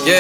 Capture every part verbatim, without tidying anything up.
Yeah.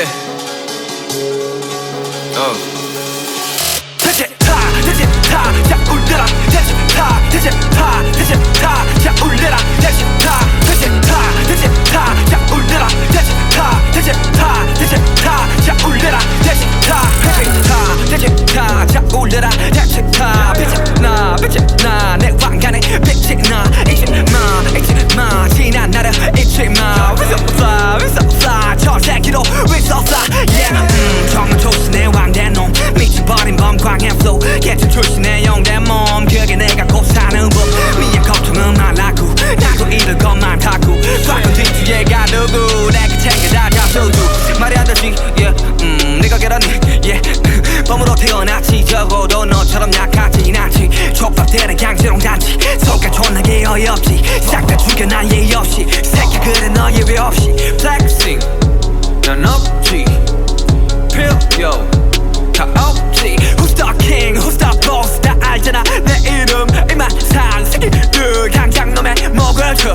Oh. 대체 타, 대체 타, 자 울려라. 대체 타, 대체 타, 대체 타, 자 울려라. 대체 타, 대체 타, 대체 타, 자 울려라. 대체 타, 대체 타, 대체 타, 자 울려라. 대체 타, 대체 타, 대체 타, 자 울려라. 대체 타, 빛이 나, 빛이 나, 내 왕관에 빛이 나. 잊지 마, 잊지 마, 지난 나를 잊지 마. We so fly, we so fly, 저 새끼도 we so fly. Yeah, 음, 정말 조신의 왕대 놈, 미쳐버린 범광의 flow. 개천 출신의 영대 몸, 그게 내가 곧 사는 법. 미의 걱정은 말라고, 나도 잃을 것만 타고. 과거 뒤뒤에가 누구, 내가 챙겨다 잡수주. 말이 안 되지, yeah, 음, 네가 계란이, yeah. 범으로 태어났지, 적어도 너처럼 약하진 않지. 촉박되는 강제롱 단지, 속가 존나게 어이없지. 싹 다 죽여 난 예의 없이, 새끼 그래 너 예외 없이. Flexing, 난 없지, 필요 다 없지. Who's the king, who's the boss, 다 알잖아 내 이름. 이만 산 새끼들 당장 놈의 목을 쳐.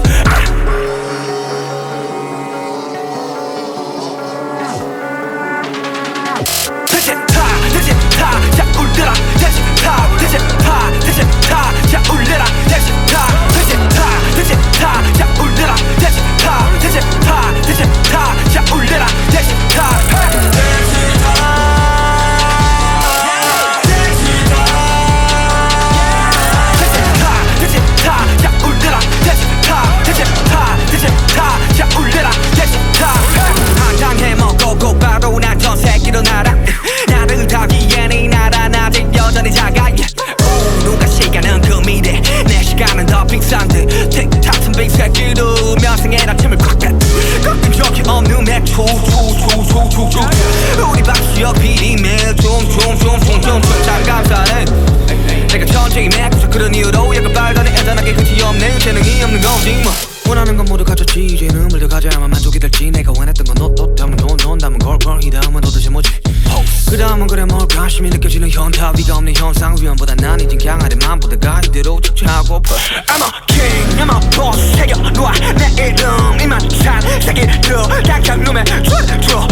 대체 타, 대체 타, 자 울려라. 대체 타, 대체 타, 대체 타, 자 울려라. 대체 타, 대체 타, 대체 타, 자 울려라. 대체 타, 대체 타, 대체 타, 자 울려라. 대체 타, 대체 타. 일어나라. 나를 타기엔 이 나라는 아직 여전히 작아. 오, 누가 시간은 그 미래, 내 시간은 더 비싼 듯. 틱탁은 빅새끼도 면상에 아침을 콱 뺐. 꺾인 적이 없는 매초 초초초초초. 우리 박수역 비리며 좀좀좀좀좀좀 감사해. 내가 천천히 메꾸서 그런 이유로 약간 빨간에 애잔하게 끝이 없네. 재능이 없는 거지 뭐. 원하는 건 모두 가졌지. 이제는 물들 가져야만 만족이 될지. 내가 원했던 건 너또 담은 돈돈 담은 걸걸. 이 다음은 도대체 뭐지? 그 다음은 그래 뭘 관심이 느껴지는 현타. 위가 없는 현상 위험보다 난 이젠 강하대. 맘보다가 이대로 척추하고파. I'm a king, I'm a boss. 새겨놓아 내 이름. 이만 산 새끼들 당장 놈의 줄 줘.